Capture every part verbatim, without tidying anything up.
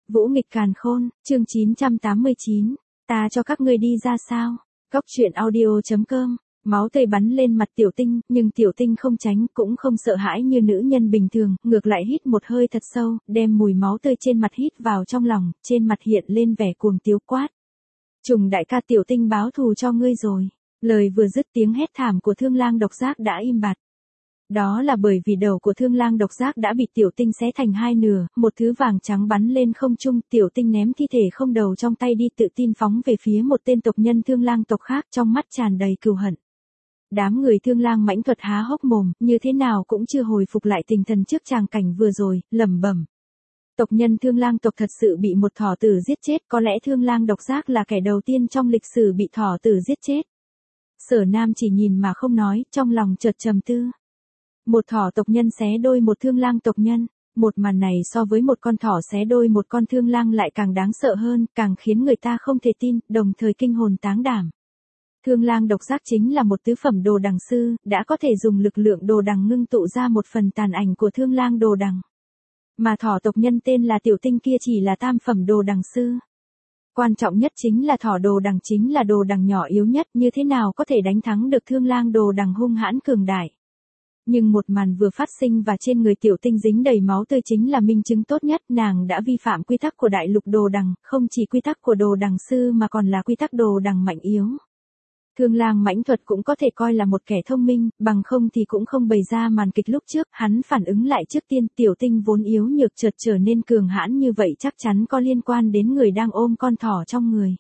Vũ nghịch càn khôn, chương chín trăm tám mươi chín, ta cho các ngươi đi ra sao? Góc truyện audio.com, máu tươi bắn lên mặt Tiểu Tinh, nhưng Tiểu Tinh không tránh cũng không sợ hãi như nữ nhân bình thường, ngược lại hít một hơi thật sâu, đem mùi máu tươi trên mặt hít vào trong lòng, trên mặt hiện lên vẻ cuồng tiếu quát. Trùng đại ca, Tiểu Tinh báo thù cho ngươi rồi. Lời vừa dứt tiếng hét thảm của Thương Lang Độc Giác đã im bặt. Đó là bởi vì đầu của Thương Lang Độc Giác đã bị Tiểu Tinh xé thành hai nửa, một thứ vàng trắng bắn lên không trung, Tiểu Tinh ném thi thể không đầu trong tay đi, tự tin phóng về phía một tên tộc nhân Thương Lang tộc khác, trong mắt tràn đầy cừu hận. Đám người Thương Lang Mãnh Thuật há hốc mồm, như thế nào cũng chưa hồi phục lại tinh thần trước tràng cảnh vừa rồi, lẩm bẩm. Tộc nhân Thương Lang tộc thật sự bị một thỏ tử giết chết, có lẽ Thương Lang Độc Giác là kẻ đầu tiên trong lịch sử bị thỏ tử giết chết. Sở Nam chỉ nhìn mà không nói, trong lòng chợt trầm tư. Một thỏ tộc nhân xé đôi một Thương Lang tộc nhân, một màn này so với một con thỏ xé đôi một con Thương Lang lại càng đáng sợ hơn, càng khiến người ta không thể tin, đồng thời kinh hồn táng đảm. Thương Lang Độc Giác chính là một tứ phẩm đồ đằng sư, đã có thể dùng lực lượng đồ đằng ngưng tụ ra một phần tàn ảnh của Thương Lang đồ đằng. Mà thỏ tộc nhân tên là Tiểu Tinh kia chỉ là tam phẩm đồ đằng sư. Quan trọng nhất chính là thỏ đồ đằng chính là đồ đằng nhỏ yếu nhất, như thế nào có thể đánh thắng được Thương Lang đồ đằng hung hãn cường đại. Nhưng một màn vừa phát sinh và trên người Tiểu Tinh dính đầy máu tươi chính là minh chứng tốt nhất, nàng đã vi phạm quy tắc của đại lục đồ đằng, không chỉ quy tắc của đồ đằng sư mà còn là quy tắc đồ đằng mạnh yếu. Thương Lang Mãnh Thuật cũng có thể coi là một kẻ thông minh, bằng không thì cũng không bày ra màn kịch lúc trước, hắn phản ứng lại trước tiên, Tiểu Tinh vốn yếu nhược chợt trở nên cường hãn như vậy chắc chắn có liên quan đến người đang ôm con thỏ trong người.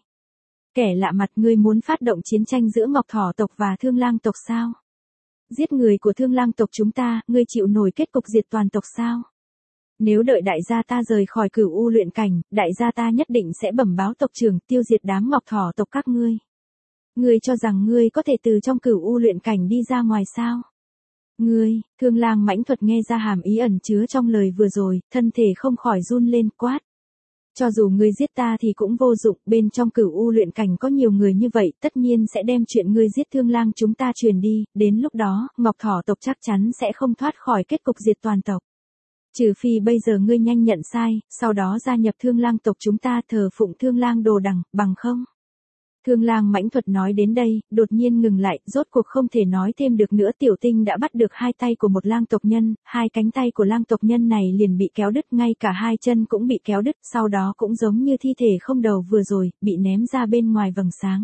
Kẻ lạ mặt, ngươi muốn phát động chiến tranh giữa Ngọc Thỏ tộc và Thương Lang tộc sao? Giết người của Thương Lang tộc chúng ta, ngươi chịu nổi kết cục diệt toàn tộc sao? Nếu đợi đại gia ta rời khỏi Cửu U luyện cảnh, đại gia ta nhất định sẽ bẩm báo tộc trưởng, tiêu diệt đám Ngọc Thỏ tộc các ngươi. Ngươi cho rằng ngươi có thể từ trong Cửu U luyện cảnh đi ra ngoài sao? Ngươi, Thương Lang Mãnh Thuật nghe ra hàm ý ẩn chứa trong lời vừa rồi, thân thể không khỏi run lên, quát. Cho dù ngươi giết ta thì cũng vô dụng, bên trong Cửu U luyện cảnh có nhiều người như vậy, tất nhiên sẽ đem chuyện ngươi giết Thương Lang chúng ta truyền đi, đến lúc đó, Ngọc Thỏ tộc chắc chắn sẽ không thoát khỏi kết cục diệt toàn tộc. Trừ phi bây giờ ngươi nhanh nhận sai, sau đó gia nhập Thương Lang tộc chúng ta, thờ phụng Thương Lang đồ đằng, bằng không? Thương Lang Mãnh Thuật nói đến đây, đột nhiên ngừng lại, rốt cuộc không thể nói thêm được nữa. Tiểu Tinh đã bắt được hai tay của một lang tộc nhân, hai cánh tay của lang tộc nhân này liền bị kéo đứt, ngay cả hai chân cũng bị kéo đứt, sau đó cũng giống như thi thể không đầu vừa rồi, bị ném ra bên ngoài vầng sáng.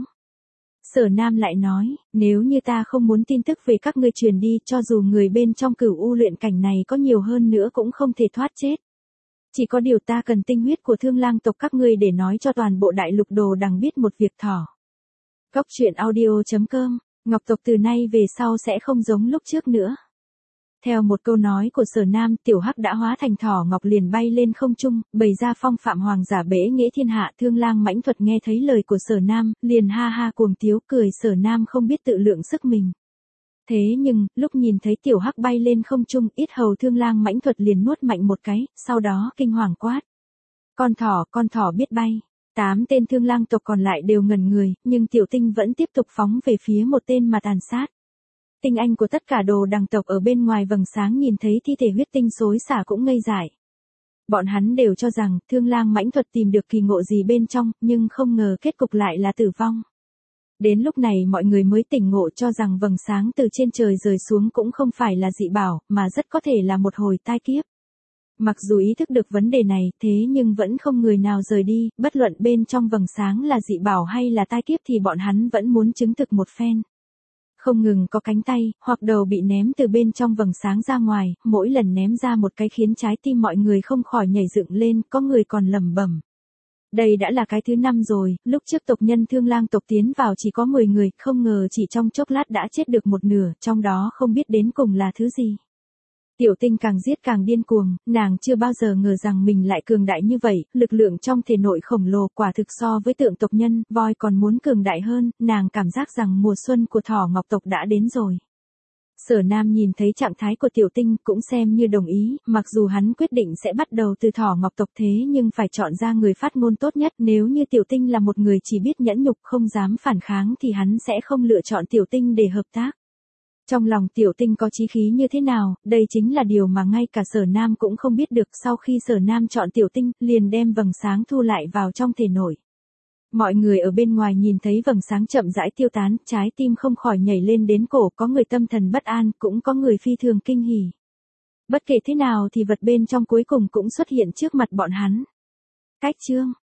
Sở Nam lại nói, nếu như ta không muốn tin tức về các ngươi truyền đi, cho dù người bên trong Cửu U luyện cảnh này có nhiều hơn nữa cũng không thể thoát chết. Chỉ có điều ta cần tinh huyết của Thương Lang tộc các ngươi để nói cho toàn bộ đại lục đồ đằng biết một việc thỏ. Góc truyện audio.com, Ngọc tộc từ nay về sau sẽ không giống lúc trước nữa. Theo một câu nói của Sở Nam, Tiểu Hắc đã hóa thành thỏ ngọc liền bay lên không trung, bày ra phong phạm hoàng giả bẽ nghĩa thiên hạ. Thương Lang Mãnh Thuật nghe thấy lời của Sở Nam, liền ha ha cuồng tiếu cười. Sở Nam không biết tự lượng sức mình. Thế nhưng, lúc nhìn thấy Tiểu Hắc bay lên không trung, ít hầu Thương Lang Mãnh Thuật liền nuốt mạnh một cái, sau đó kinh hoàng quát. Con thỏ, con thỏ biết bay. Tám tên Thương Lang tộc còn lại đều ngẩn người, nhưng Tiểu Tinh vẫn tiếp tục phóng về phía một tên mà tàn sát. Tinh anh của tất cả đồ đằng tộc ở bên ngoài vầng sáng nhìn thấy thi thể huyết tinh xối xả cũng ngây dại. Bọn hắn đều cho rằng, Thương Lang Mãnh Thuật tìm được kỳ ngộ gì bên trong, nhưng không ngờ kết cục lại là tử vong. Đến lúc này mọi người mới tỉnh ngộ, cho rằng vầng sáng từ trên trời rơi xuống cũng không phải là dị bảo, mà rất có thể là một hồi tai kiếp. Mặc dù ý thức được vấn đề này, thế nhưng vẫn không người nào rời đi, bất luận bên trong vầng sáng là dị bảo hay là tai kiếp thì bọn hắn vẫn muốn chứng thực một phen. Không ngừng có cánh tay, hoặc đầu bị ném từ bên trong vầng sáng ra ngoài, mỗi lần ném ra một cái khiến trái tim mọi người không khỏi nhảy dựng lên, có người còn lẩm bẩm. Đây đã là cái thứ năm rồi, lúc trước tộc nhân Thương Lang tộc tiến vào chỉ có mười người, không ngờ chỉ trong chốc lát đã chết được một nửa, trong đó không biết đến cùng là thứ gì. Tiểu Tinh càng giết càng điên cuồng, nàng chưa bao giờ ngờ rằng mình lại cường đại như vậy, lực lượng trong thể nội khổng lồ, quả thực so với tượng tộc nhân, voi còn muốn cường đại hơn, nàng cảm giác rằng mùa xuân của thỏ ngọc tộc đã đến rồi. Sở Nam nhìn thấy trạng thái của Tiểu Tinh cũng xem như đồng ý, mặc dù hắn quyết định sẽ bắt đầu từ thỏ ngọc tộc thế nhưng phải chọn ra người phát ngôn tốt nhất, nếu như Tiểu Tinh là một người chỉ biết nhẫn nhục không dám phản kháng thì hắn sẽ không lựa chọn Tiểu Tinh để hợp tác. Trong lòng Tiểu Tinh có chí khí như thế nào, đây chính là điều mà ngay cả Sở Nam cũng không biết được. Sau khi Sở Nam chọn Tiểu Tinh, liền đem vầng sáng thu lại vào trong thể nội. Mọi người ở bên ngoài nhìn thấy vầng sáng chậm rãi tiêu tán, trái tim không khỏi nhảy lên đến cổ, có người tâm thần bất an, cũng có người phi thường kinh hỉ. Bất kể thế nào thì vật bên trong cuối cùng cũng xuất hiện trước mặt bọn hắn. Cách chương